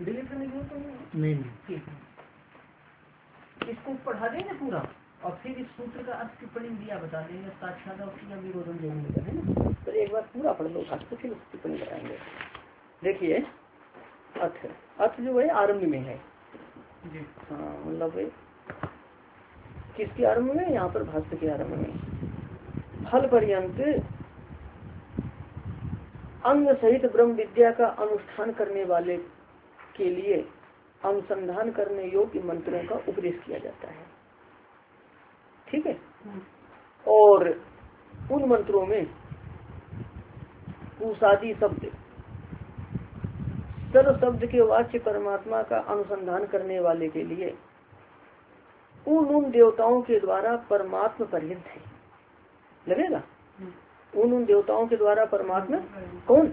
Delete करने की जरूरत नहीं। ठीक है, इसको पढ़ा देंगे पूरा और फिर इस सूत्र का अर्थ टिप्पणी दिया बता देंगे, साक्षात और विरोधन दोनों है ना। तो एक बार पूरा पढ़ लो भाष्य, फिर टिप्पणी बताएंगे। देखिए अर्थ जो है आरंभ में है। हाँ मतलब किसके आरंभ में, यहाँ पर भाष्य के आरंभ में। फल पर्यंत अंग सहित ब्रह्म विद्या का अनुष्ठान करने वाले के लिए अनुसंधान करने योग्य मंत्रों का उपदेश किया जाता है। ठीक है, और उन मंत्रों में पूषादि शब्द सर्व शब्द के वाच्य परमात्मा का अनुसंधान करने वाले के लिए उन देवताओं के द्वारा परमात्मा पर्यंत है। लगेगा उन देवताओं के द्वारा परमात्मा कौन,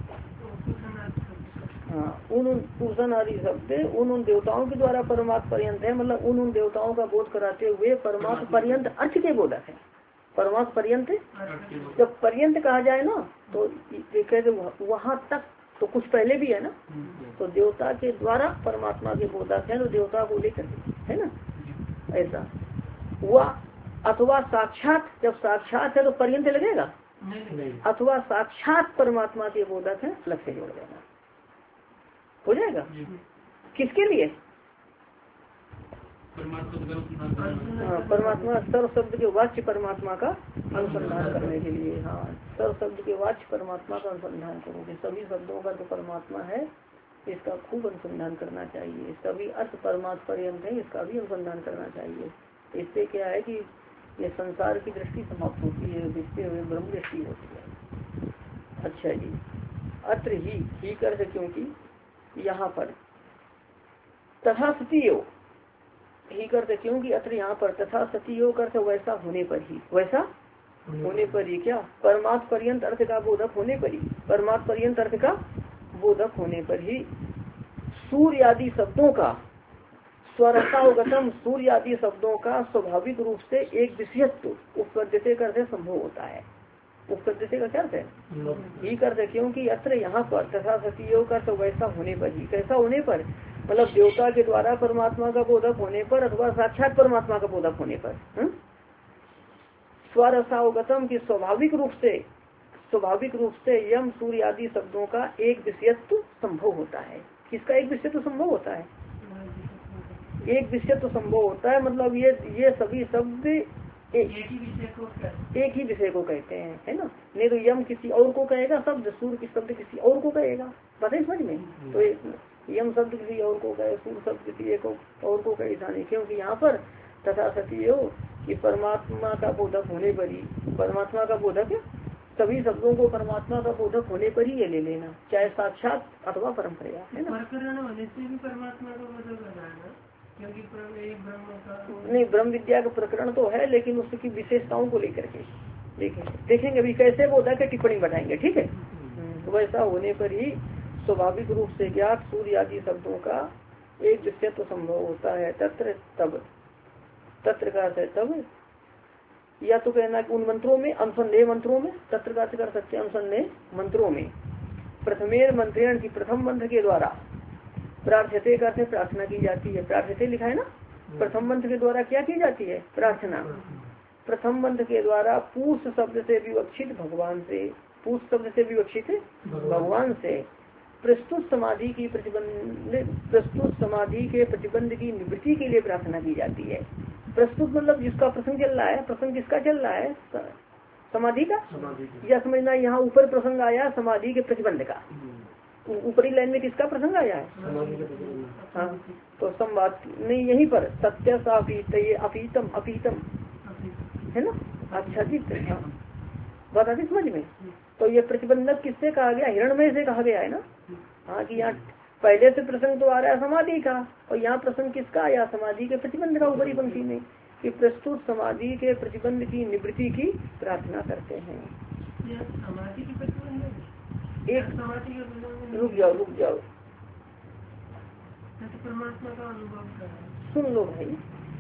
हाँ उन पूषण आदि शब्द उन देवताओं के द्वारा परमात्मा पर्यंत है। मतलब उन देवताओं का बोध कराते हुए परमात्मा पर्यंत अर्थ के बोधक है। परमात्मा पर्यंत, जब पर्यंत कहा जाए ना तो कहते वहां तक, तो कुछ पहले भी है ना, तो देवता के द्वारा परमात्मा के बोधक है, तो देवता को लेकर है ना ऐसा हुआ। अथवा साक्षात, जब साक्षात है तो पर्यंत लगेगा, अथवा साक्षात परमात्मा के बोधक है, अलग से जोड़ देना हो जाएगा। किसके लिए, परमात्मा सर्व शब्द के वाच्य परमात्मा का अनुसंधान करने के लिए। हाँ सर्व शब्द के वाच्य परमात्मा का अनुसंधान करोगे, सभी शब्दों का जो परमात्मा है इसका खूब अनुसंधान करना चाहिए। सभी अर्थ परमात्मा पर्यंत है, इसका भी अनुसंधान करना चाहिए। इससे क्या है कि ये संसार की दृष्टि समाप्त होती है, दिखते हुए ब्रह्म दृष्टि होती है। अच्छा जी, अत्र ही कर, क्योंकि यहाँ पर तथा सतीयो ही करते, क्योंकि अत्र यहाँ पर तथा सतीयो करते वैसा होने पर ही, वैसा होने पर ही क्या, परमात्म पर्यंत अर्थ का बोधक होने पर ही, परमात्म पर्यंत अर्थ का बोधक होने पर ही सूर्य आदि शब्दों का स्वरसावगतम, सूर्य आदि शब्दों का स्वाभाविक रूप से एक विषयत्व उपपद्यते करते संभव होता है। उपपद्यते का क्या अर्थ है, ही करते, क्योंकि अत्र यहाँ पर तथा सतीयो का तो वैसा होने पर ही, कैसा होने पर, मतलब देवता के द्वारा परमात्मा का बोधक होने पर अथवा साक्षात परमात्मा का बोधक होने पर स्वरसावगतम की स्वाभाविक रूप से यम सूर्य आदि शब्दों का एक विषयत्व संभव होता है। किसका एक विषयत्व संभव होता है, एक विषयत्व संभव होता है। मतलब ये सभी शब्द एक ही विषय को कहते हैं, है ना। नहीं तो यम किसी और को कहेगा शब्द, सूर्य की शब्द किसी और को कहेगा, पता है समझ में। तो यम शब्द किसी और को कहे, सूर्य शब्द किसी एक और को कहे, ऐसा नहीं। क्योंकि यहाँ पर तथा सती हो कि परमात्मा का बोधक होने पर ही, परमात्मा का बोधक सभी शब्दों को परमात्मा का बोधक होने पर ही ये ले लेना, चाहे साक्षात अथवा परम्परा, है ना। परमात्मा का बोधक क्योंकि नहीं, ब्रह्म विद्या का प्रकरण तो है, लेकिन उसकी विशेषताओं को लेकर के देखेंगे अभी कैसे बोधक है, टिप्पणी बताएंगे। ठीक है, वैसा होने पर ही स्वाभाविक रूप से ज्ञात सूर्य आदि शब्दों का एक विषयत्व संभव होता है। तत्र तब, तत्र का अर्थ है तब, या तो कहना कि उन मंत्रों में, अनुसंदेह मंत्रों में, तत्र का अर्थ कर सकते हैं अनुसंदेह मंत्रों में। प्रथमेर मंत्रेण की प्रथम मंत्र के द्वारा, प्रार्थते का अर्थ प्रार्थना की जाती है। प्रार्थते लिखा है ना, प्रथम मंत्र के द्वारा क्या की जाती है, प्रार्थना। प्रथम मंत्र के द्वारा पूष शब्द से विवक्षित भगवान से, पूष शब्द से विवक्षित भगवान से प्रस्तुत समाधि की प्रस्तुत समाधि के प्रतिबंध की निवृत्ति के लिए प्रार्थना की जाती है। प्रस्तुत मतलब जिसका प्रसंग चल रहा है, प्रसंग किसका चल रहा है, समाधि का, या समझना यहाँ ऊपर प्रसंग आया समाधि के प्रतिबंध का, ऊपरी लाइन में किसका प्रसंग आया है, हाँ तो संवाद नहीं, यहीं पर सत्य अपीतम अपीतम है ना। अच्छा जी, बात आती समझ में। तो ये प्रतिबंधक किससे कहा गया, हिरण्मय से कहा गया है ना। हाँ कि यहाँ पहले से प्रसंग तो आ रहा है समाधि का, और यहाँ प्रसंग किसका आया, समाधि के प्रतिबंध का, ऊपरी पंक्ति में कि प्रस्तुत समाधि के प्रतिबंध की निवृत्ति की प्रार्थना करते हैं। समाधि की प्रतिबंध एक रुक जाओ परमात्मा का अनुभव सुन लो भाई,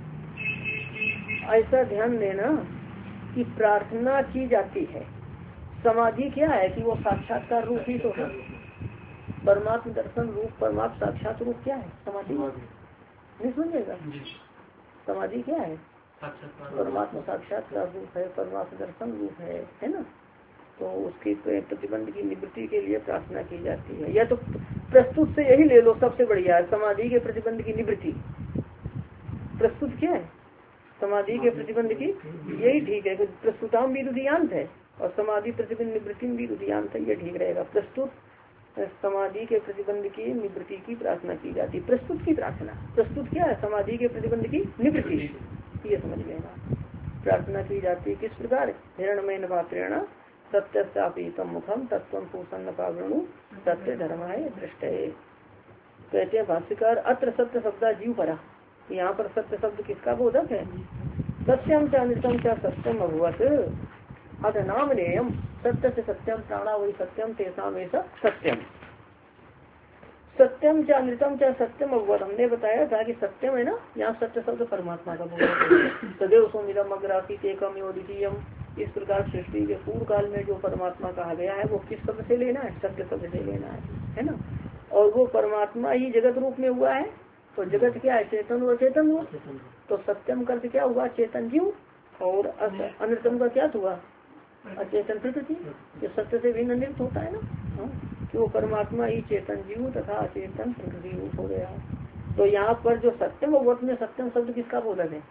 ऐसा ध्यान देना कि प्रार्थना की जाती है। समाधि क्या है कि वो साक्षात्कार रूप ही तो है, परमात्म दर्शन रूप परमात्म साक्षात रूप क्या है? समाधि। नहीं समझेगा, समाधि क्या है? परमात्मा साक्षात का रूप है, परमात्म दर्शन रूप है ना। तो उसकी प्रतिबंध की निवृत्ति के लिए प्रार्थना की जाती है। या तो प्रस्तुत से यही ले लो, सबसे बढ़िया है समाधि के प्रतिबंध की निवृत्ति। प्रस्तुत क्या है? समाधि के प्रतिबंध की, यही ठीक है। प्रस्तुताम भी रुदियांत है और समाधि प्रतिबंध निवृत्ति भी रुदियांत है, ये ठीक रहेगा। प्रस्तुत समाधि के प्रतिबंध की निवृत्ति की प्रार्थना की जाती। प्रस्तुत की प्रार्थना, प्रस्तुत क्या है? समाधि के प्रतिबंध की निवृत्ति, ये समझ लेना। प्रार्थना की जाती किस प्रकार? हिरण्मय पात्रेण सत्यस्यापीतम मुखम तत्व पूषण पावृणु सत्य धर्माय दृष्टे। कहते हैं भाष्यकार, अत्र सत्य शब्द जीव परा। यहाँ पर सत्य शब्द किसका बोधक है? सत्यम च अनृतम च सत्यम अभवत अध नाम नेयम सत्य से सत्यम प्राणा वही सत्यम तेसाम ऐसा सत्यम। सत्यम च अनृतम च सत्यम अभवत, हमने बताया था कि सत्यम है ना, यहाँ सत्य शब्द परमात्मा का बोधक है। सदैव सोमिदम अग्रासी एकम योदितीयम। इस प्रकार सृष्टि के पूर्व काल में जो परमात्मा कहा गया है वो किस शब्द से लेना है? सत्य शब्द से लेना है ना। और वो परमात्मा ही जगत रूप में हुआ है। तो जगत क्या है? चेतन और अचेतन हुआ। तो सत्यम का क्या हुआ? चेतन जीव। और अनृतम का क्या हुआ? अचेतन प्रकृति। जो सत्य से भिन्न अनिर्त होता है ना, कि वो परमात्मा ही चेतन जीव तथा अचेतन प्रकृति रूप हो गया। तो यहाँ पर जो सत्यम अवत में सत्यम शब्द किसका बोधक है?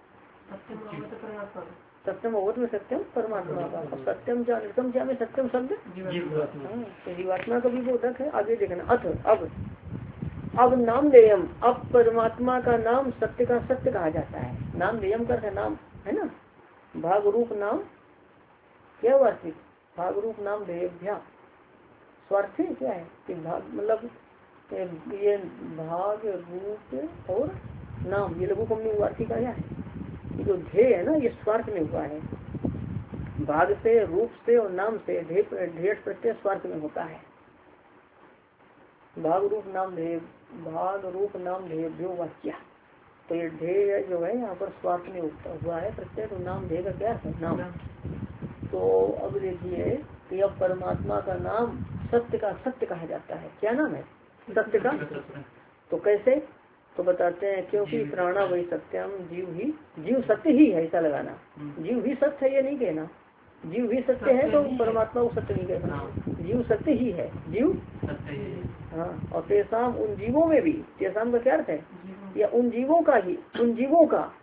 सत्यम अवत में सत्यम परमात्मा का। अब सत्यम क्या अनृतम क्या में सत्यम शब्द तो जीवात्मा का भी बोधक है। आगे देखना। अथ अब नाम देयम, अब परमात्मा का नाम सत्य का सत्य कहा जाता है। नाम देयम का नाम है ना, भाग रूप नाम क्या वास्तविक? भाग रूप नाम देयभ्या स्वार्थी क्या है कि भाग मतलब ये भाग रूप और नाम, ये लघु कमनी वार्तिक का क्या है? जो ध्येय है ना, ये स्वार्थ में हुआ है। भाग से, रूप से और नाम से ध्येय प्रत्यय स्वार्थ में होता है। भाग रूप नाम ध्येय, भाग रूप नाम ध्येय वाक्य। तो ये ध्येय जो है यहाँ पर स्वार्थ में हुआ है प्रत्यय। तो नाम ध्येय का क्या है? नाम। तो अब देखिए कि अब परमात्मा का नाम सत्य का सत्य कहा जाता है। क्या नाम है? सत्य का। तो कैसे? तो बताते हैं, क्योंकि प्राणा वही सत्यम, जीव सत्य ही है, ऐसा लगाना। जीव भी सत्य है ये नहीं कहना। जीव भी सत्य है तो परमात्मा को सत्य नहीं कहना। जीव सत्य ही है, जीव हाँ। और तेसाम उन जीवों में भी, तेसाम का क्या अर्थ है? या उन जीवों का ही, उन जीवों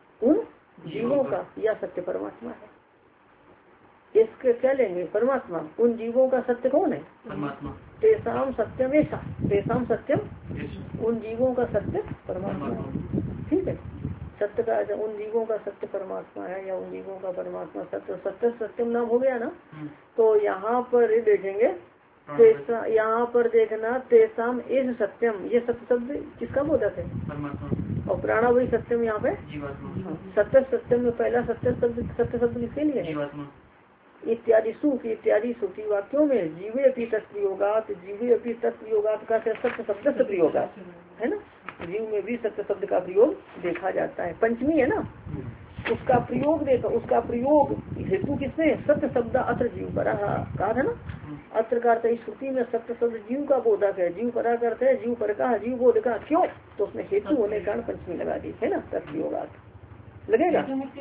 का या सत्य परमात्मा है। इसके क्या लेंगे? परमात्मा। उन जीवों का सत्य कौन है? परमात्मा। तेसाम सत्यम ऐसा, तेसाम सत्यम उन जीवों का सत्य परमात्मा है। ठीक है, सत्य का उन जीवों का सत्य परमात्मा है या उन जीवों का परमात्मा सत्य। सत्य सत्यम नाम हो गया ना। तो यहाँ पर देखेंगे, यहाँ पर देखना तेसाम एस सत्यम, ये सत्य शब्द किसका बोधक है? परमात्मा। और प्राणा वही सत्यम यहाँ पे सत्य सत्यम में पहला सत्य शब्द किसके लिए है? इत्यादि सुख इत्यादि श्रुति वाक्यों में जीवे अपनी तत्प्रयोगात, जीवे अपनी तत्प्रयोगात का सत्य शब्द से प्रयोगात है ना। जीव में भी सत्य शब्द का प्रयोग देखा जाता है। पंचमी है ना, उसका प्रयोग देखो, उसका प्रयोग हेतु किसने? सत्य शब्द अत्र जीव परा कहा था ना। अत्र का अर्थ श्रुति में सत्य शब्द जीव का बोधक है। जीव परा करते है जीव पर का, जीव बोध का। क्यों? तो उसमें हेतु होने के कारण पंचमी लगा दी है ना, तत्प्रयोगात लगेगा।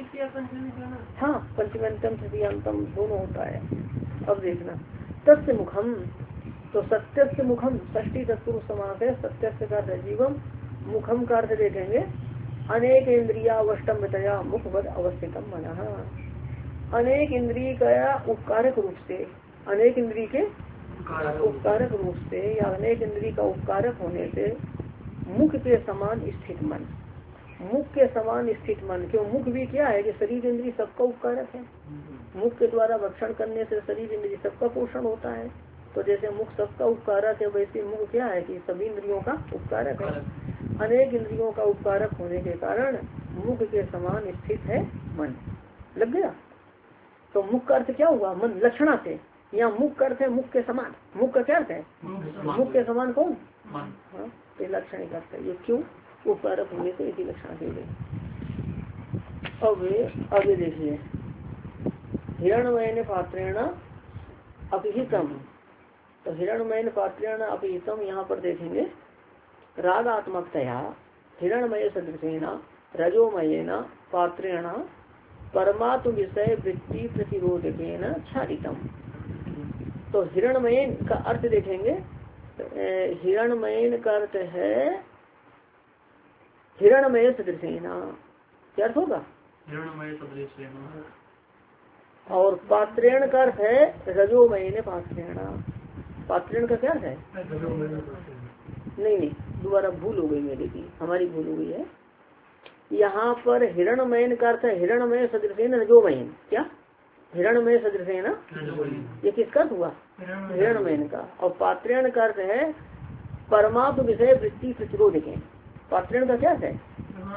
हाँ, पंचम्यंतम तृतीयांतम दोनों होता है। अब देखना तस्य मुखम, तो सत्य से मुखम षष्ठी तत्पुरुष समास है। सत्य से का अर्थ जीवम, मुखम का अर्थ देखेंगे अनेक इंद्रियावष्टम्बतया मुखवद अवस्थितम मना। अनेक इंद्रिय का उपकारक रूप से, अनेक इंद्रिय के उपकारक रूप से या अनेक इंद्रिय का उपकारक होने से मुख के समान स्थित मन, मुख के समान स्थित मन। क्यों? मुख भी क्या है कि शरीर इंद्रिय सबका उपकारक है। मुख के द्वारा भक्षण करने से शरीर इंद्रिय सबका पोषण होता है। तो जैसे मुख सबका उपकारक है, वैसे मुख क्या है कि सभी इंद्रियों का उपकारक है। अनेक इंद्रियों का उपकारक होने के कारण मुख के समान स्थित है मन। लग गया? तो मुख का अर्थ क्या हुआ? मन। लक्षणा से यहाँ मुख का अर्थ है मुख के समान। मुख का क्या अर्थ है? मुख के समान कौन? हाँ, तो लक्षण का अर्थ है ये। क्यों? उपकारक होंगे तो इसी लक्षण के लिए। अब आगे देखिए, हिरण्मय पात्रेण अभिहितम तो हिरणमयन पात्रेण अपीतम यहाँ पर देखेंगे रागात्मकतया हिरणमय सदृशेन रजोमयेन पात्रेण परमात्म विषय वृत्ति प्रतिरोधकेन छादितम। तो हिरणमयन का अर्थ देखेंगे, हिरणमयन का अर्थ है हिरणमय सदृशेन, क्या अर्थ होगा? हिरणमय सदृशेन। और पात्रेण का अर्थ है रजोमयन पात्रेण। पात्रेण का क्या अर्थ है? नहीं, दोबारा भूल हो गई मेरी की, हमारी भूल हो गई है। यहाँ पर हिरणमयन का अर्थ है हिरणमय सदृशेन रजोमयन। क्या? हिरणमय सदृशेन, ये किसका अर्थ हुआ? हिरणमयन का। और पात्रेण का अर्थ है परमात्म विषय वृत्ति प्रतिरोधकेन। पात्रेण का क्या अर्थ है?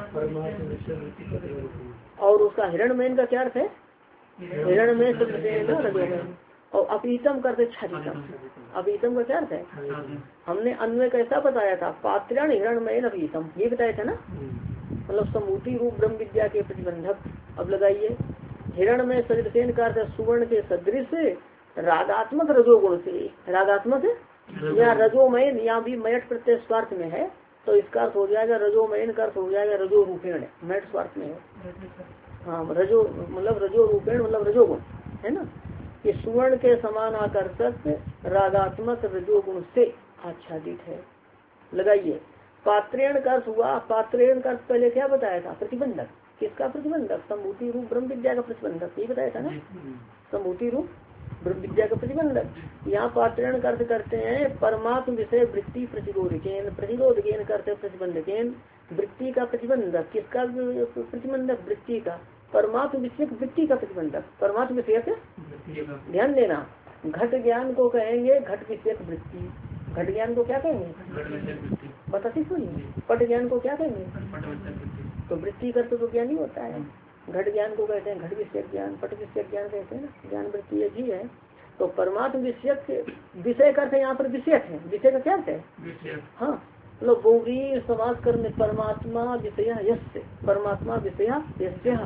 और उसका हिरणमयन का क्या अर्थ है? हिरणमय सदृशेन रजोमयन। और अपीतम करते छादितम। अपीतम का क्या अर्थ है? हमने अन्वय कैसा बताया था? पात्रेण हिरणमयन अपीतम, ये बताया था ना, मतलब समूति रूप ब्रह्म विद्या के प्रतिबंधक। अब लगाइए हिरणमय सदृशेन का अर्थ सुवर्ण के सदृश रागात्मक रजोगुण से। रागात्मक या रजोमयन, यहाँ भी मयट प्रत्यय स्वार्थ में है, तो इसका अर्थ हो जाएगा रजोमयन का अर्थ हो जाएगा रजो रूपेण, मयट स्वार्थ में है। हाँ, रजो मतलब रजो रूपेण मतलब रजोगुण है ना। ये सुवर्ण के समान आकर्षक रागात्मक रजोगुण से आच्छादित है। लगाइए पात्रेण का अर्थ हुआ, पात्रेण का अर्थ पहले क्या बताया था? प्रतिबंधक। किसका प्रतिबंधक? सम्भूति रूप ब्रह्म विद्या का प्रतिबंधक, ये बताया था ना, सम्भूति रूप ब्रह्म विद्या का प्रतिबंधक। यहाँ पात्रेण का अर्थ करते हैं परमात्म विषय वृत्ति प्रतिरोधकेन। प्रतिरोधकेन करते प्रतिबंधकेन, वृत्ति का प्रतिबंधक। किसका प्रतिबंधक? वृत्ति का। परमात्म विषय वृत्ति का प्रतिबंधक। परमात्म विषय, ध्यान देना, घट ज्ञान को कहेंगे घट विषयक वृत्ति। घट ज्ञान को क्या कहेंगे? बताती सुनिए। पट ज्ञान को क्या कहेंगे? तो वृत्ति करते तो ज्ञान ही होता है। घट ज्ञान को कहते हैं घट विषयक ज्ञान, पट विषयक ज्ञान कहते हैं ना, ज्ञान वृत्ति एक ही है। तो परमात्म विषयक, विषय का अर्थ यहाँ पर विषयक है। विषय का क्या अर्थ है? हाँ, मतलब बहुव्रीहि समास करने परमात्मा विषय यस्य, परमात्मा विषय यस्य।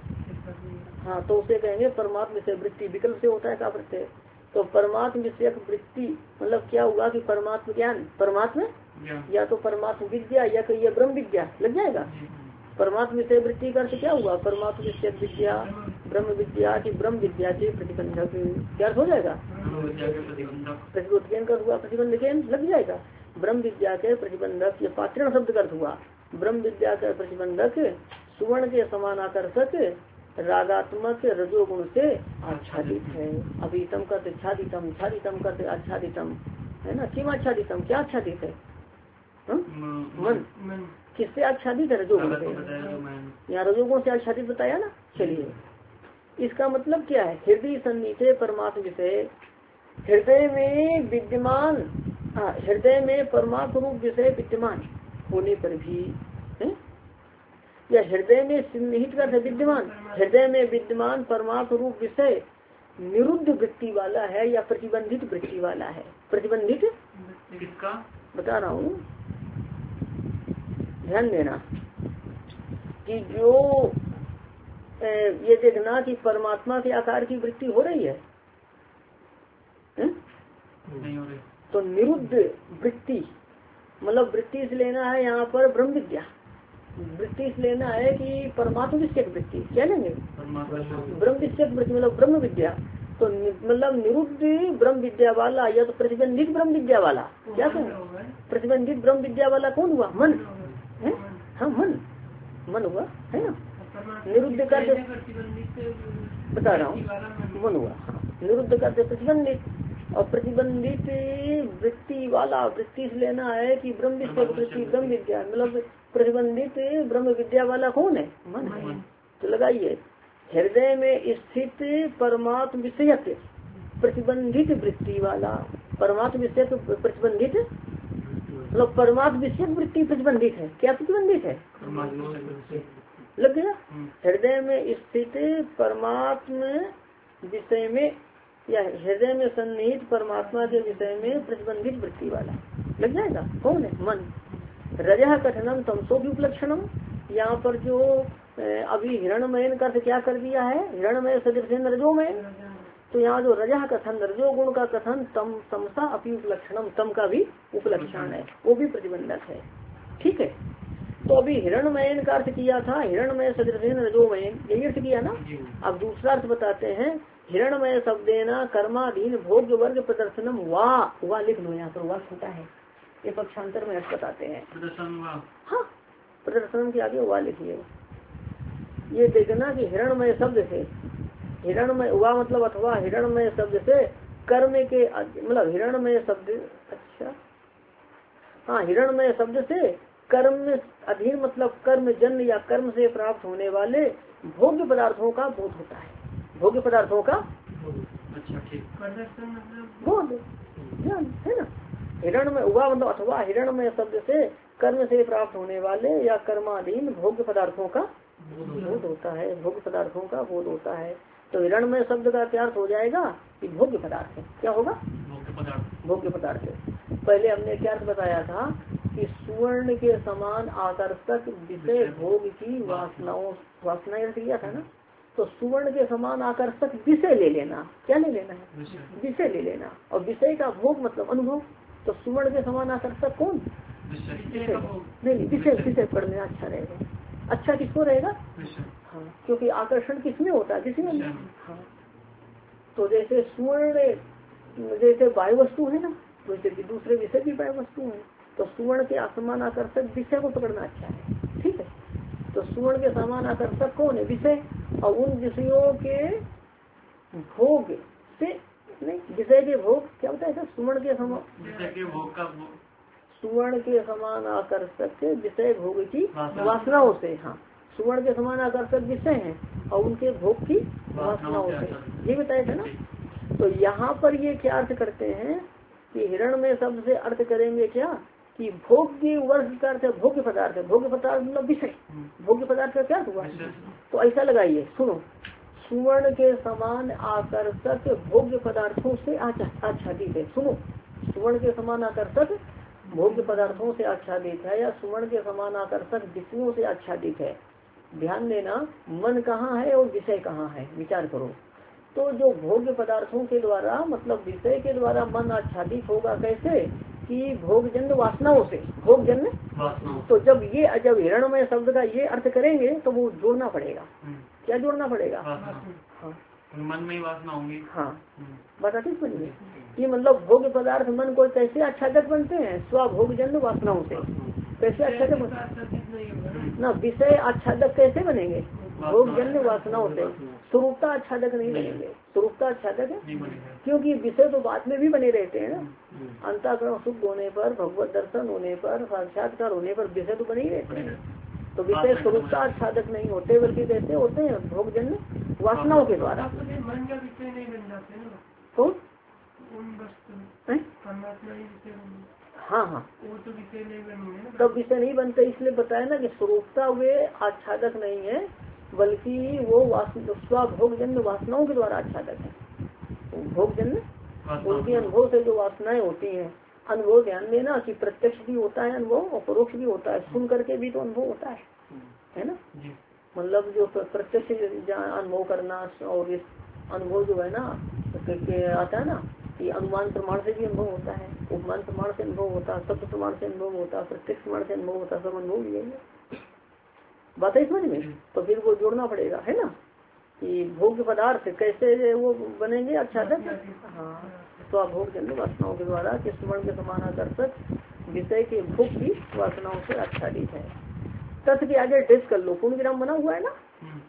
हाँ, तो उसे कहेंगे परमात्म विषय वृत्ति। विकल्प से होता है का प्रत्यय। तो परमात्म विषयक वृत्ति मतलब क्या हुआ कि परमात्म ज्ञान, परमात्म या तो परमात्म विद्या या तो ये ब्रह्म विद्या लग जाएगा। परमात्म विषय वृत्ति का अर्थ क्या हुआ? परमात्म विषय विद्या ब्रह्म विद्या की, ब्रह्म विद्या के प्रतिबंधक। क्या हो जाएगा? प्रतिबंधक का हुआ, प्रतिबंधक लग जाएगा। ब्रह्म विद्या के प्रतिबंधक, ये पात्रण शब्द का अर्थ हुआ। ब्रह्म विद्या का प्रतिबंधक सुवर्ण के समान आकर्षक रागात्मक रजोगुण से आच्छादित है। अभितम करते छादितम, छादितम करते आच्छादितम है ना। किम आच्छादितम, क्या आच्छादित है? मन। किससे आच्छादित है? रजोगुण से। यहाँ रजोगुण से आच्छादित बताया ना। चलिए इसका मतलब क्या है? हृदय सन्निहिते परमात्म विषय, हृदय में विद्यमान, हृदय में परमात्म रूप विषय विद्यमान होने पर भी है? या हृदय में सन्निहित कर विद्यमान, हृदय में विद्यमान परमात्म रूप विषय निरुद्ध वृत्ति वाला है या प्रतिबंधित वृत्ति वाला है? प्रतिबंधित किसका बता रहा हूँ, ध्यान देना कि जो ये देखना कि परमात्मा के आकार की वृत्ति हो रही है, नहीं हो रही। तो निरुद्ध वृत्ति मतलब वृत्ति से लेना है यहाँ पर ब्रह्म विद्या, वृत्ति से लेना है कि परमात्मा विषयक वृत्ति। क्या लेंगे? ब्रह्म विषयक वृत्ति मतलब ब्रह्म विद्या। तो मतलब निरुद्ध ब्रह्म विद्या वाला या तो प्रतिबंधित ब्रह्म विद्या वाला। क्या कहें? प्रतिबंधित ब्रह्म विद्या वाला कौन हुआ? मन है। हाँ, मन हुआ है ना। निरुद्ध कर बता रहा हूँ, मन हुआ। निरुद्ध करते प्रतिबंधित, और प्रतिबंधित वृत्ति वाला, वृत्ति से लेना है कि ब्रह्म विषयक वृत्ति ब्रह्म विद्या मतलब प्रतिबंधित ब्रह्म विद्या वाला कौन है? मन है। तो लगाइए हृदय में स्थित परमात्म विषयक प्रतिबंधित वृत्ति वाला, परमात्म विषयक प्रतिबंधित मतलब परमात्म विषयक वृत्ति प्रतिबंधित है। क्या प्रतिबंधित है? लग गया। हृदय में स्थित परमात्म विषय में या हृदय में सन्निहित परमात्मा के विषय में प्रतिबंधित वृत्ति वाला लग जाएगा। कौन है? मन। रजह कथनम तमसो भी उपलक्षणम, यहाँ पर जो अभी हिरणमयन का क्या कर दिया है? हिरणमय सदृशेन रजोमय, तो यहाँ जो रजह कथन रजोगुण का कथन तम तमसा अपनी उपलक्षणम, तम का भी उपलक्षण है, वो भी प्रतिबंधक है। ठीक है, तो अभी हिरणमयन का अर्थ किया था, हिरणमय सदृशेन रजोमयन, यही अर्थ किया ना। अब दूसरा अर्थ बताते हैं, हिरणमय शब्देना कर्माधीन भोग्य वर्ग प्रदर्शनम वाह लिख लो, यहाँ पर वाह छोटा है, ये पक्षांतर में अर्थ बताते हैं। हाँ, प्रदर्शनम के आगे वाह लिखिए। ये देखना कि हिरणमय शब्द से, हिरणमय हुआ मतलब अथवा हिरणमय शब्द से कर्म के, मतलब हिरणमय शब्द, अच्छा हाँ, हिरणमय शब्द से कर्म अधीन मतलब कर्म जन्य या कर्म से प्राप्त होने वाले भोग्य पदार्थों का बोध होता है, भोग्य पदार्थों का अच्छा ठीक बोध ज्ञान है ना। हिरणमय हुआ मतलब अथवा हिरणमय शब्द से कर्म से प्राप्त होने वाले या कर्माधीन भोग्य पदार्थों का बोध होता है, भोग्य पदार्थों का बोध होता है। तो हिरणमय शब्द का क्या अर्थ हो जाएगा कि भोग्य पदार्थ है। क्या होगा? भोग्य पदार्थ। पहले हमने क्या अर्थ बताया था कि सुवर्ण के समान आकर्षक विषय भोग की वासनाएं अर्थ किया था ना। तो सुवर्ण के समान आकर्षक विषय ले लेना, क्या ले लेना है? विषय ले लेना। और विषय का भोग मतलब अनुभव। तो सुवर्ण के समान आकर्षक कौन? नहीं, विषय पढ़ने अच्छा रहेगा। अच्छा किसको रहेगा? हाँ, क्योंकि आकर्षण किसमें होता है? किसी में। हाँ, तो जैसे सुवर्ण जैसे वायु वस्तु है ना, वैसे भी दूसरे विषय भी वायु वस्तु है। तो सुवर्ण के समान आकर्षक विषय को पकड़ना अच्छा है। ठीक है, तो सुवर्ण के समान आकर्षक कौन है? विषय। और उन विषयों के भोग से नहीं, विषय के भोग क्या होता है? सुवर्ण के समान, सुवर्ण के समान आकर्षक विषय भोग की वासनाओं से। हाँ, सुवर्ण के समान आकर्षक विषय हैं और उनके भोग की वासनाओं से, ये बताया था ना। तो यहाँ पर ये क्या अर्थ करते हैं कि हिरण में शब्द से अर्थ करेंगे क्या कि भोग्य वर्ग का अर्थ भोग्य पदार्थ है। भोग्य पदार्थ मतलब विषय, भोग्य पदार्थ का क्या हुआ? तो ऐसा लगाइए, सुनो, सुवर्ण के समान आकर्षक भोग्य पदार्थों से आच्छादित है। सुनो, सुवर्ण के समान आकर्षक भोग्य पदार्थों से आच्छादित है या सुवर्ण के समान आकर्षक विषयों से आच्छादित है। ध्यान देना, मन कहाँ है और विषय कहाँ है, विचार करो। तो जो भोग्य पदार्थों के द्वारा मतलब विषय के द्वारा मन आच्छादित होगा कैसे कि भोगजन्य वासनाओं से, भोगजन्य। तो जब हिरणमय शब्द का ये अर्थ करेंगे तो वो जोड़ना पड़ेगा। क्या जोड़ना पड़ेगा? हाँ, मन में ही वासना होंगी। हाँ, बताते समझिए कि मतलब भोग्य पदार्थ मन को कैसे आच्छादक बनते हैं? स्वभोगजन्य वासनाओं से। कैसे आच्छादक बनते ना? विषय आच्छादक कैसे बनेंगे? भोगजन्य वासनाओं से। स्वरूपता आच्छादक नहीं बनेंगे। स्वरूपता आच्छादक है क्योंकि विषय तो बाद में भी बने रहते हैं ना। अंतःकरण शुद्ध होने पर, भगवत दर्शन होने पर, साक्षात्कार होने पर विषय तो बने ही रहते हैं। तो विषय स्वरूपता आच्छादक नहीं होते बल्कि कैसे होते हैं? भोगजन्य वासनाओं के द्वारा। मन का विषय नहीं बन जाते ना। कौन? हाँ, वो तो विषय नहीं बनेंगे। तब विषय नहीं बनते, इसलिए बताया ना कि स्वरूपता वे आच्छादक नहीं है बल्कि वो स्वभोगजन्य वासनाओं के द्वारा आच्छादक है। भोगजन्य उनके अनुभव से जो वासनाएं होती हैं। अनुभव ध्यान देना कि प्रत्यक्ष भी होता है अनुभव और परोक्ष भी होता है। सुन करके भी तो अनुभव होता है ना। मतलब जो प्रत्यक्ष अनुभव करना और इस अनुभव जो है ना आता है ना कि अनुमान प्रमाण से भी अनुभव होता है, उपमान प्रमाण से अनुभव होता है, शब्द प्रमाण से अनुभव होता है, प्रत्यक्ष प्रमाण से अनुभव होता है। सब अनुभव मिलेंगे। बात है समझ में? तो फिर वो जोड़ना पड़ेगा, है ना, कि भोग्य पदार्थ कैसे वो बनेंगे आच्छादक। हाँ, तो भोगजन्य वासनाओं के द्वारा कि सुवर्ण के समान आकर्षक विषय के भोग की वासनाओं से आच्छादित है। तत् के आगे ड्रेस कर लो, पूर्ण विराम बना हुआ है ना।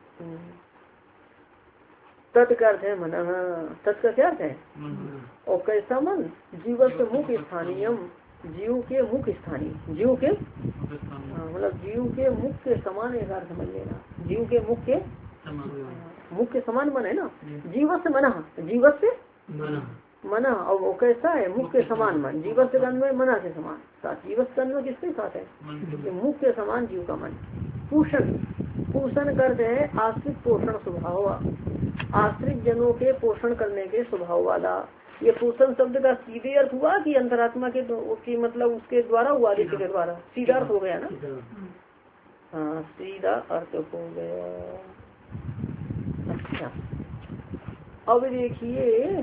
तत् का अर्थ है मन। तत् का क्या अर्थ है? और कैसा मन? जीवस्य मुख्य स्थानीय, जीव के मुख्य स्थानीय, जीव के मतलब जीव के मुख के समान एक अर्थ समझ लेना। जीव के मुख के मुख्य समान मन है ना। जीवस्य मन, जीवस्य मना, और वो कैसा है? मुख के समान मन। जीवस्य गण में मना के समान साथ, जीवस्य गण में किसके साथ है? मुख के समान जीव का मन। पूषण, पूषण करते हैं आश्रित पोषण स्वभाव, आश्रित जनों के पोषण करने के स्वभाव वाला। ये पोषण शब्द का सीधे अर्थ हुआ कि अंतरात्मा के मतलब उसके द्वारा हुआ, आदित्य के द्वारा? सीधा अर्थ हो गया ना। हाँ, सीधा अर्थ हो गया। अच्छा, अब देखिए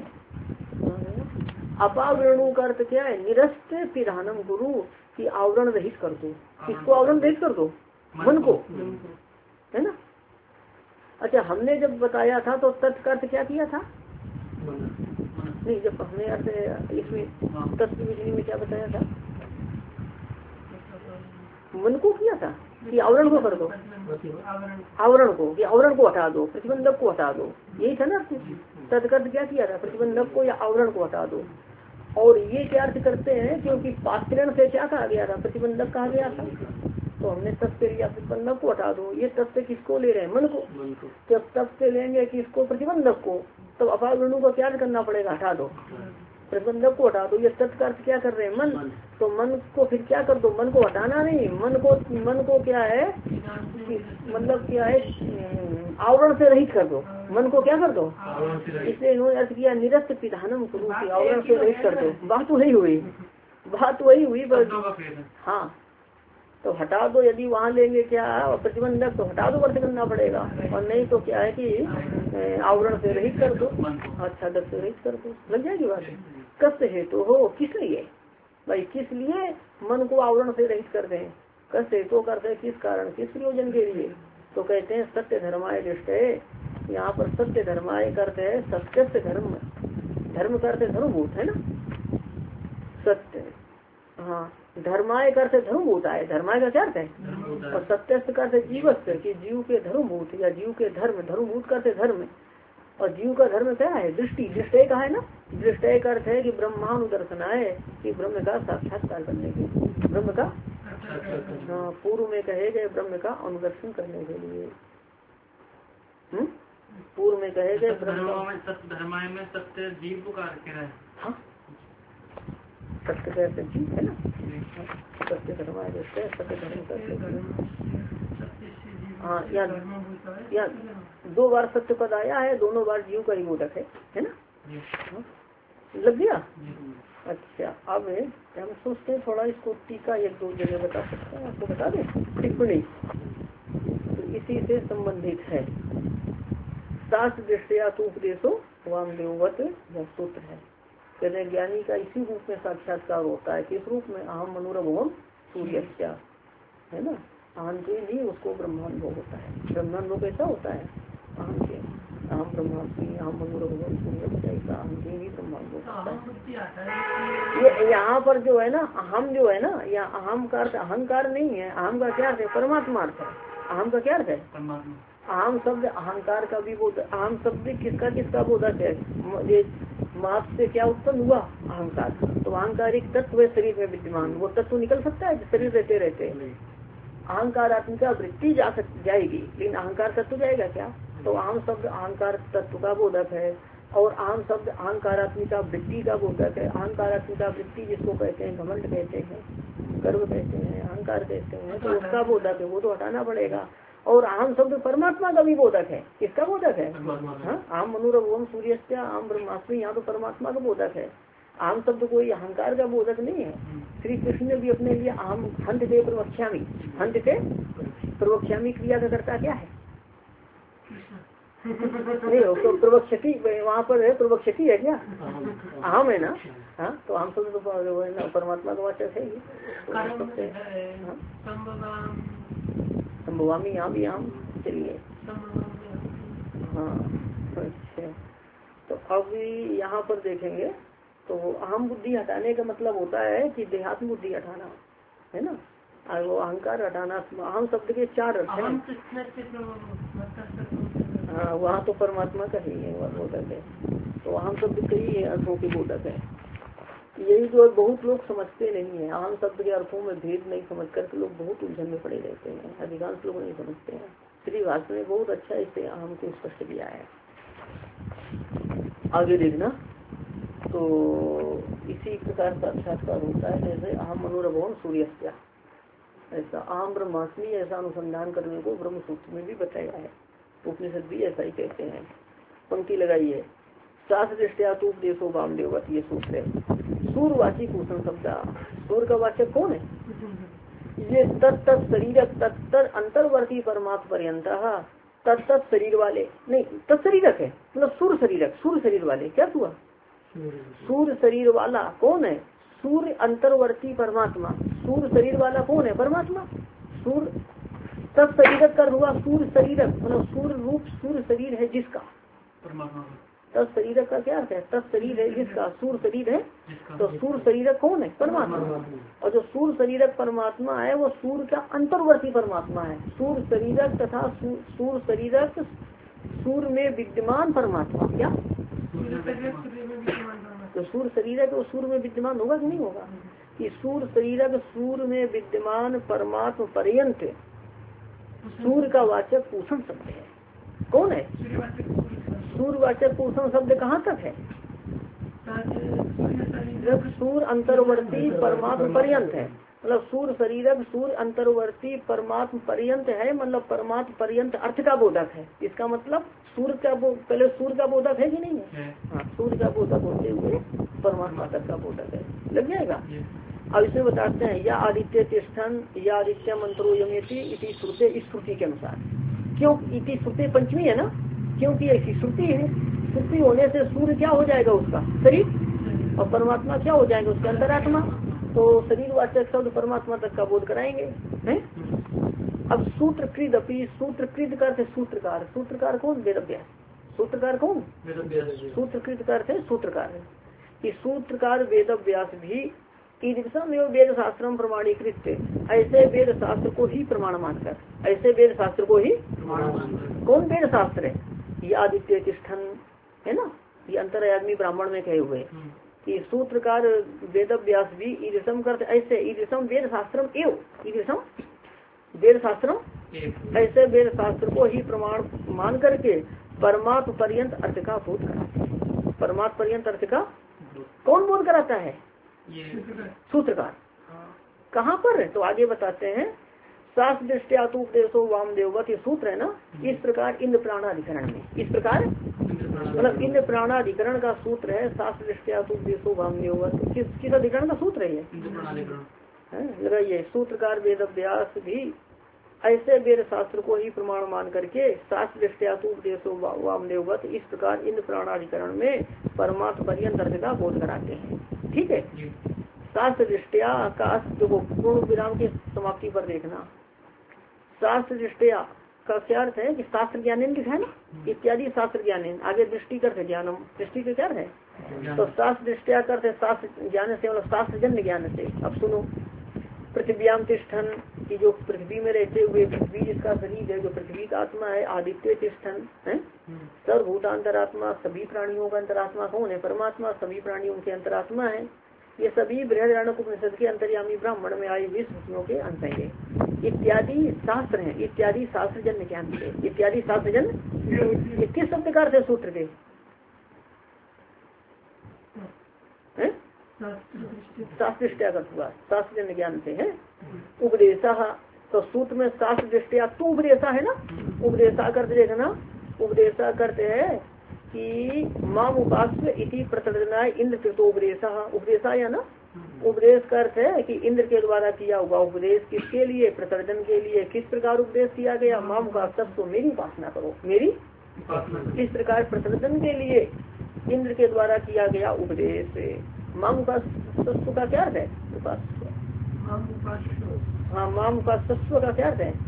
अपावरणु का अर्थ क्या है? निरस्त पिधानम गुरु की आवरण रहित कर दो। किसको आवरण रहित कर दो? मन को, है ना। अच्छा, हमने जब बताया था तो तत् का अर्थ क्या किया था? नहीं, जब हमने अर्थ इसमें तत्व विधि में क्या बताया था? मन को किया था कि आवरण को कर दो, आवरण को, कि आवरण को हटा दो, प्रतिबंधक को हटा दो, यही था ना। तत्कर्थ क्या किया था? प्रतिबंधक को या आवरण को हटा दो। और ये क्या अर्थ करते हैं? क्योंकि पात्रण से क्या कहा गया था? प्रतिबंधक कहा गया था। तो हमने तत्व या प्रतिबंधक को हटा दो। ये तत्व किसको ले रहे हैं? मन को। जब तत्व लेंगे किसको? प्रतिबंधक को। तो अपावरणु को क्या करना पड़ेगा? हटा दो, प्रतिबंधक को हटा दो। ये तत्व का अर्थ क्या कर रहे हैं? मन। तो मन को फिर क्या कर दो? मन को हटाना नहीं, मन को क्या है, मतलब क्या है, आवरण से रहित कर दो। मन को क्या कर दो? इसलिए इन्होंने अर्थ किया निरस्त पिधानम गुरु की आवरण से रहित कर दो। बात वही हुई, बात वही हुई बस। हाँ, तो हटा दो। यदि वहाँ लेंगे क्या प्रतिबंधक, तो हटा दो, वर्त करना पड़ेगा। और नहीं तो क्या है कि आवरण से रहित कर दो। अच्छा, दस से रहित कर दो, लग जाएगी बात। कष्ट हेतु हो, किस लिए भाई? किस लिए मन को आवरण से रहित कर दें? कष्ट हेतु करते हैं, किस कारण, किस प्रयोजन के लिए? तो कहते हैं सत्य धर्माय दृष्टि। यहाँ पर सत्य धर्माय करते हैं सत्य से धर्म, धर्म करते धर्मभूत, है ना। सत्य, हाँ, धर्माय करते धर्मभूत आए। धर्माय का क्या अर्थ है? और सत्य करते जीवस्य, कि जीव के धर्मभूत या जीव के धर्म, धर्मभूत करते धर्म। और जीव का धर्म क्या है? दृष्टि। दृष्टि का है ना। दृष्टि का अर्थ है कि ब्रह्मानुदर्शनाय, कि ब्रह्म का साक्षात्कार करने के लिए, ब्रह्म का, हाँ, पूर्व में कहे गए ब्रह्म का अनुदर्शन करने के लिए। पूर्व में कहे गए धर्माय में सत्य जीव को है। हाँ, सत्य कहते जीव है ना। सत्य धर्माय दृष्टि, सत्य धर्म करते। हाँ, या दो बार सत्य पद आया है, दोनों बार जीव का ही बोधक है ना। लग गया। अच्छा, अब हम सोचते हैं थोड़ा इसको टीका एक दो जगह बता सकते हैं, आपको बता दें। टिप्पणी तो इसी से संबंधित है। शास्त्र दृष्टिया तो उपदेशो वामदेववत यह सूत्र है। कहते हैं ज्ञानी का इसी रूप में साक्षात्कार होता है। किस रूप में? अहम मनोरभवम सूर्यस्या, है ना। अहम के लिए उसको ब्रह्मानुभव होता है। ब्रह्मानुभव कैसा होता है? अहम के, अहम ब्रह्मास्मि, अहम मनोरभवम सूर्यस्या, ऐसा अहम के भी ब्रह्मानुभव होता है। ये यहाँ पर जो है ना, अहम जो है ना, या अहम का अर्थ अहंकार नहीं है। अहम का क्या अर्थ है? परमात्मा अर्थ है। अहम का क्या अर्थ है? अहम शब्द अहंकार का भी बोध। अहम शब्द किसका किसका बोधक है? ये माप से क्या उत्पन्न हुआ? अहंकार। तो अहंकार एक तत्व है शरीर में विद्यमान। वो तत्व निकल सकता है शरीर रहते रहते? अहंकार आत्मिका वृत्ति जाएगी, लेकिन अहंकार तत्व जाएगा क्या? तो अहम शब्द अहंकार तत्व का बोधक है। और अहम शब्द अहंकारात्मिका वृत्ति का बोधक है। अहंकारात्मिका वृत्ति जिसको कहते हैं घमंड कहते हैं, गर्व कहते हैं, अहंकार कहते हैं, तो उसका बोधक है, वो तो हटाना पड़ेगा। और अहम शब्द परमात्मा का भी बोधक है। किसका बोधक है? अहम मनोरभवम सूर्यस्या, अहम ब्रह्मास्मि, यहाँ तो परमात्मा का बोधक है। अहम शब्द कोई अहंकार का बोधक नहीं है। श्री कृष्ण ने भी अपने लिए अहम हंत के प्रवक्ष्यामी, हंत के प्रवक्ष्यामी क्रिया का करता क्या है? नहीं हो तो प्रवक्षति, वहाँ पर है प्रवक्षति है क्या? अहम है ना। हाँ, तो अहम शब्द तो परमात्मा का वाचक है ही। संभवामी, यहाँ भी आम। चलिए, हाँ, अच्छा। तो अब यहाँ पर देखेंगे तो अहम बुद्धि हटाने का मतलब होता है कि देहात्म बुद्धि हटाना, है ना। और वो अहंकार हटाना। अहम शब्द के चार अर्थ हैं। हाँ, वहाँ तो परमात्मा का ही है, वह बोधक है। तो अहम शब्द कई अर्थों के बोधक है। यही जो बहुत लोग समझते नहीं है, अहम शब्द के अर्थों में भेद नहीं समझ करके लोग बहुत उलझन में पड़े रहते हैं। अधिकांश लोग नहीं समझते हैं। श्री भाष्य ने बहुत अच्छा इसे अहम को स्पष्ट किया है। आगे देखना, तो इसी प्रकार साक्षात्कार होता है जैसे अहम मनोरभवम सूर्यस्या, ऐसा अहम ब्रह्मास्मि ऐसा अनुसंधान करने को ब्रह्म सूत्र में भी बताया है। उपनिषद भी ऐसा ही कहते हैं। पंक्ति लगाइए, शास्त्र दृष्टिया तो उपदेशो वामदेववत, ये सूत्र है। सूर्यवाची पूषण शब्द, सूर्य का वाचक कौन है? ये तत्त शरीर तत्तर अंतर्वर्ती परमात्म पर्यंत तत्त शरीर वाले, नहीं तत्शरीरक है मतलब सूर्य शरीरक, सूर्य शरीर वाले क्या हुआ, सूर्य शरीर वाला कौन है, सूर्य अंतर्वर्ती परमात्मा, सूर्य शरीर वाला कौन है, परमात्मा। सूर्य तत्शरीरक कर हुआ सूर्य शरीरक मतलब सूर्य रूप सूर्य शरीर है जिसका, परमात्मा तत्शरीरक का क्या अर्थ है, तत्शरीर है जिसका, सूर्य शरीर है तो सूर्य शरीरक कौन है, परमात्मा। और जो सूर्य शरीरक परमात्मा है वो सूर्य का अंतर्वर्ती परमात्मा है, सूर्य शरीरक तथा सूर्य शरीरक सूर्य में विद्यमान परमात्मा। क्या तो सूर्य शरीरक वो सूर्य में विद्यमान होगा कि नहीं होगा, कि सूर्य शरीरक सूर्य में विद्यमान परमात्मा पर्यंत सूर्य का वाचक पूषण शब्द है, कौन है, सूर्यवाचक पूषण शब्द कहाँ तक है, सूर्य अंतर्वर्ती परमात्मा पर्यंत है, मतलब सूर्य शरीरक सूर्य अंतर्वर्ती परमात्मा पर्यंत है, मतलब परमात्मा पर्यंत अर्थ का बोधक है। इसका मतलब सूर्य का पहले सूर्य का बोधक है कि नहीं है, हाँ सूर्य का बोधक होते हुए परमात्मा तक का बोधक है, लग जाएगा। अब इसमें बताते हैं या आदित्य तिष्ठन या आदित्य मंत्रो यमेति इति श्रुते, इस श्रुति के अनुसार, क्यों इति श्रुते पंचमी है ना, क्योंकि ऐसी श्रुति है, श्रुति होने से सूर्य क्या हो जाएगा उसका शरीर और परमात्मा क्या हो जाएगा उसका अंतरात्मा, तो शरीर वाचक शब्द परमात्मा तक का बोध कराएंगे हैं। अब सूत्रकृत अपनी, सूत्रकृत करते सूत्रकार, सूत्रकार कौन, वेदव्यास, सूत्रकार कौन, सूत्रकृत करते सूत्रकार, कि सूत्रकार वेदव्यास भी ईदृशम एवं वेद शास्त्र प्रमाणीकृत, ऐसे वेद शास्त्र को ही प्रमाण मानकर, ऐसे वेद शास्त्र को ही, कौन वेद शास्त्र है, ये आदित्य तिष्ठन है ना, ये अंतर्यामी ब्राह्मण में कहे हुए कि सूत्रकार वेदव्यास भी ईदृशम करते, ऐसे ईदृशम वेद शास्त्रम एवं, ईदृशम वेद शास्त्रम, ऐसे वेद शास्त्र को ही प्रमाण मान करके परमात्म पर्यंत अर्थ का बोध कराते हैं। परमात्म पर्यंत अर्थ का कौन बोध कराता है, सूत्रकार। कहाँ पर है तो आगे बताते हैं, शास्त्र दृष्टिया तो उपदेशो वामदेववत, ये सूत्र है ना, इस प्रकार इंद्र प्राणाधिकरण में, इस प्रकार मतलब इंद्र प्राणाधिकरण का सूत्र है, शास्त्र दृष्टिया तो उपदेशो वामदेववत, किस अधिकरण का सूत्र है ये, लगाइए सूत्रकार वेदव्यास भी ऐसे वेद शास्त्र को ही प्रमाण मान करके शास्त्र दृष्टिया तो उपदेशो वामदेववत, इस प्रकार इंद्र प्राणाधिकरण में परमात्मा पर्यंत अर्थ का बोध कराते हैं। ठीक है, शास्त्र दृष्टिया का देखो पूर्ण विराम की समाप्ति पर देखना, शास्त्र दृष्टिया का क्या अर्थ है कि शास्त्र ज्ञानेन लिखा है ना, इत्यादि शास्त्र ज्ञानेन, आगे दृष्टि करते ज्ञानम, दृष्टि का क्या है, तो शास्त्र दृष्टिया करते शास्त्र ज्ञान से मतलब शास्त्र जन्य ज्ञान से। अब सुनो, पृथ्व्याम तिष्ठन की जो पृथ्वी में रहते हुए, पृथ्वी जिसका शरीर है, जो पृथ्वी का आत्मा है, आदित्य तिष्ठन है, सर्वभूतांतरात्मा, सभी प्राणियों का अंतरात्मा कौन है, परमात्मा, सभी प्राणियों के अंतरात्मा है। ये सभी बृहदारण्यक उपनिषद के अंतर्यामी ब्राह्मण में आए हुए श्रुतियों के अंत है, इत्यादि शास्त्र हैं, इत्यादि शास्त्र जन्य ज्ञान के, इत्यादि शास्त्र जन्य किस शब्द का अर्थ है सूत्र के, शास्त्र दृष्टिया का हुआ, शास्त्र जन्य ज्ञान से है। उपदेशा, तो सूत्र में शास्त्र दृष्टिया तो उपदेशा है ना, उपदेशा करते देखना, उपदेशा करते हैं कि माम उपास्य इति प्रतर्जनाय इंद्र कृतो उपदेशा, उपदेशा या ना, उपदेश का अर्थ है कि इंद्र के द्वारा किया हुआ उपदेश, किसके लिए, प्रतर्जन के लिए। किस प्रकार उपदेश किया गया, माम का तत्व मेरी उपासना करो, मेरी, इस प्रकार प्रतर्जन के लिए इंद्र के द्वारा किया गया उपदेश। माम का तत्व का क्या अर्थ है, उपास्य, हाँ माम का तत्व का क्या अर्थ है,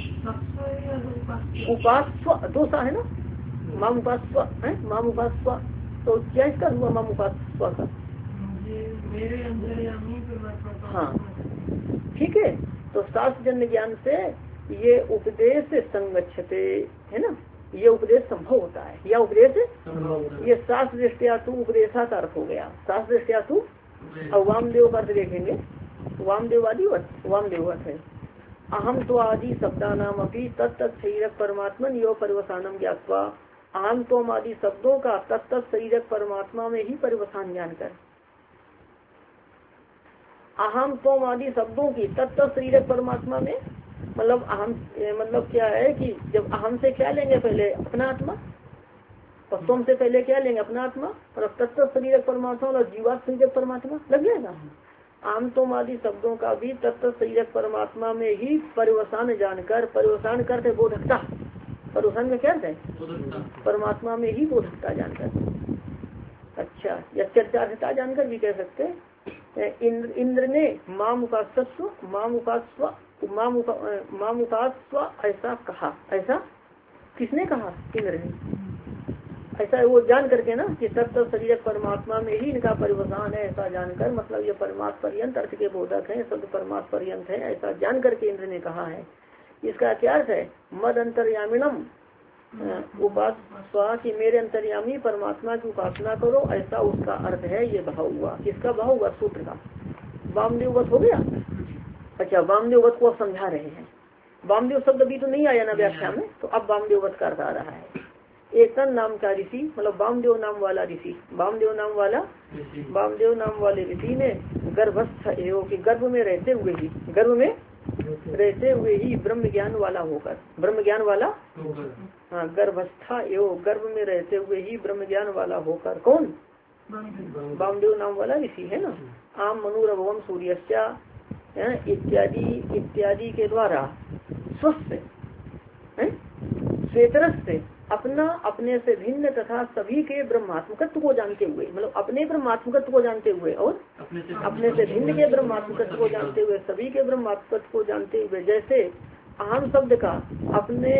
उपास्व, दोषा है ना, माम उपास्व है, माम उपास्व, तो क्या इसका हुआ माम उपास्व का, मेरे अंतर्यामी परमात्मा। हाँ ठीक है, तो शास्त्र जन्य ज्ञान से ये उपदेश संगच्छते है ना, ये उपदेश संभव होता है, या उपदेश ये शास्त्र दृष्टिया तू उपदेशा का अर्थ हो गया, शास्त्र दृष्टिया तू। अब वामदेव का अर्थ देखेंगे, वामदेवादी वामदेववत है, अहम तो आदि शब्दा नाम अपनी तत्त शरीरक परमात्मन यो परिवसानम ज्ञात्वा, अहम तो आदि शब्दों का तत्त शरीरक परमात्मा में ही परिवसान जानकर, अहम तो आदि शब्दों की तत्त शरीरक परमात्मा में, मतलब अहम मतलब क्या है कि जब अहम से क्या लेंगे पहले अपना आत्मा, और तुम से पहले क्या लेंगे अपना आत्मा, और तत्व शरीरक परमात्मा और जीवात्म शरीरक परमात्मा लग जाएगा। आम तो आदि शब्दों का भी तत्व शरीरक परमात्मा में ही परिवसान जानकर, परिवसान करते बोधकता, परोसन में क्या अर्थ है? बोधकता। परमात्मा में ही बोधकता जानकर। अच्छा, या चर्चार्थता जानकर भी कह सकते हैं। इंद्र ने मामुकास्व ऐसा कहा। ऐसा किसने कहा? इंद्र ने। ऐसा वो जान करके ना कि तत्व शरीर परमात्मा में ही इनका परिवसान है, ऐसा जानकर, मतलब ये परमात्मा पर्यंत अर्थ के बोधक है, शब्द परमात्मा पर्यंत है, ऐसा जान करके इंद्र ने कहा है। इसका क्या अर्थ है? मद अंतर्यामिनम उपासना, कि मेरे अंतर्यामी परमात्मा की उपासना करो, ऐसा उसका अर्थ है। ये भाव हुआ। किसका भाव हुआ? सूत्र का। वामदेववत हो गया। अच्छा, वामदेववत को अब समझा रहे हैं। वामदेव शब्द अभी तो नहीं आया ना व्याख्या में, तो अब वामदेववत का अर्थ आ रहा है। एक नाम का ऋषि, मतलब वामदेव नाम वाला ऋषि, वामदेव नाम वाले ऋषि ने गर्भस्थ एवं की गर्भ में रहते हुए ही, गर्भ में रहते हुए ही ब्रह्म ज्ञान वाला होकर, ब्रह्म ज्ञान वाला, हाँ, गर्भस्था एवं गर्भ में रहते हुए ही ब्रह्म ज्ञान वाला होकर, कौन? वामदेव नाम वाला ऋषि है ना। आम मनुरभवम सूर्यस्या इत्यादि के द्वारा स्वस्थ श्वेतरस से अपने से भिन्न तथा सभी के ब्रह्मात्मकत्व को जानते हुए, मतलब अपने ब्रह्मात्मकत्व को जानते हुए और अपने से भिन्न के ब्रह्मात्मकत्व को जानते हुए, सभी के ब्रह्मात्मकत्व को जानते हुए, जैसे अहम शब्द का अपने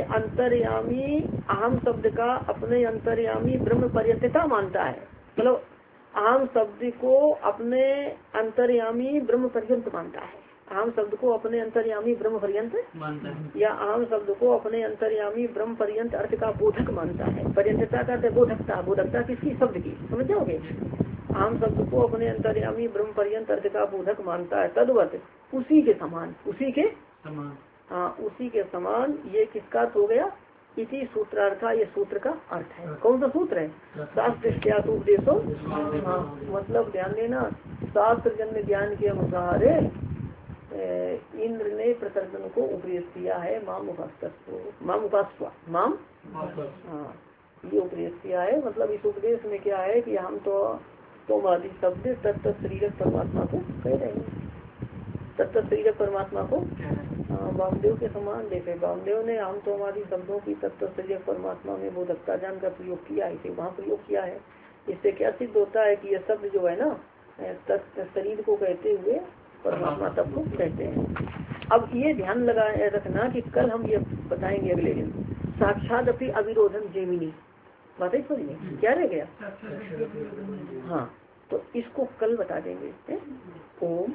अंतर्यामी ब्रह्म पर्यंतता मानता है, मतलब अहम शब्द को अपने अंतर्यामी ब्रह्म पर्यंत मानता है। अहम शब्द को अपने अंतर्यामी ब्रह्म पर्यंत मानता है, या अहम शब्द को अपने अंतर्यामी ब्रह्म पर्यंत अर्थ का बोधक मानता है। पर्यंतता का बोधकता, बोधकता किसकी? शब्द की, समझ जाओगे। अहम शब्द को अपने अंतर्यामी ब्रह्म पर्यंत अर्थ का बोधक मानता है। तद्वत उसी के समान, उसी के समान, हाँ, उसी के समान। ये किसका अर्थ हो गया? इसी सूत्रार्थ, ये सूत्र का अर्थ है। कौन सा सूत्र है? शास्त्र उपदेशो, हाँ, मतलब ध्यान देना, शास्त्र जन्य ज्ञान के अनुसार इंद्र ने प्रतर्दन को उपदेश किया है। माम उपास्वा, हाँ, ये उपदेश किया है। मतलब इस उपदेश में क्या है कि हम तो आदि शब्द तत्व शरीर परमात्मा को कह रहे हैं, तत्व शरीर परमात्मा को वामदेव के समान देखे। वामदेव ने हम तो आदि शब्दों की तत्व शरीर परमात्मा में बोधकता जानकर प्रयोग किया, इसे वहाँ प्रयोग किया है। इससे क्या सिद्ध होता है कि यह शब्द जो है ना, तत्व शरीर को कहते हुए परमात्मा तत्व को कहते हैं। अब ये ध्यान लगा रखना कि कल हम ये बताएंगे अगले दिन, साक्षात अपनी अविरोधन जेमिनी, बात ही समझिए क्या रह गया। हाँ, तो इसको कल बता देंगे। ओम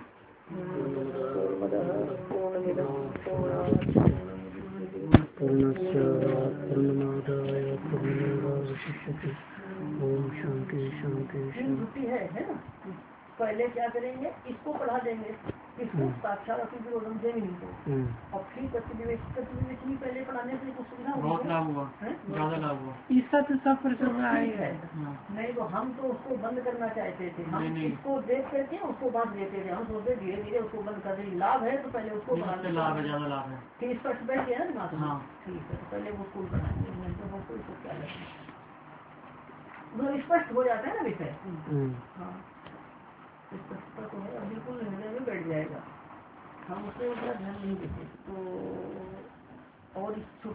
ओम शांति शांति शांति है ना। पहले क्या करेंगे, इसको पढ़ा देंगे, इसको साक्षात अतिविरोधम जेमिनी को, और फिर प्रतिविवेचनी पहले पढ़ाने से कुछ सुविधा बहुत लाभ हुआ, ज्यादा लाभ हुआ। इसका तो सब प्रसंग आएगा। नहीं तो हम तो उसको बंद करना चाहते थे, हम इसको देख करके उसको बांध देते थे, हम सोचते धीरे धीरे उसको बंद कर देंगे। लाभ है तो पहले उसको बढ़ाने, लाभ है, ज्यादा लाभ है। फिर इस पर बैठ गया ना दिमाग में, ठीक है, तो पहले वो स्कूल बनाएंगे, तो वो इसको क्या लगेगा, मतलब स्पष्ट हो जाता है ना विषय। हाँ, स्पष्टता तो है, बिल्कुल हृदय में बैठ जाएगा। हम उसमें उतना ध्यान नहीं देते तो। और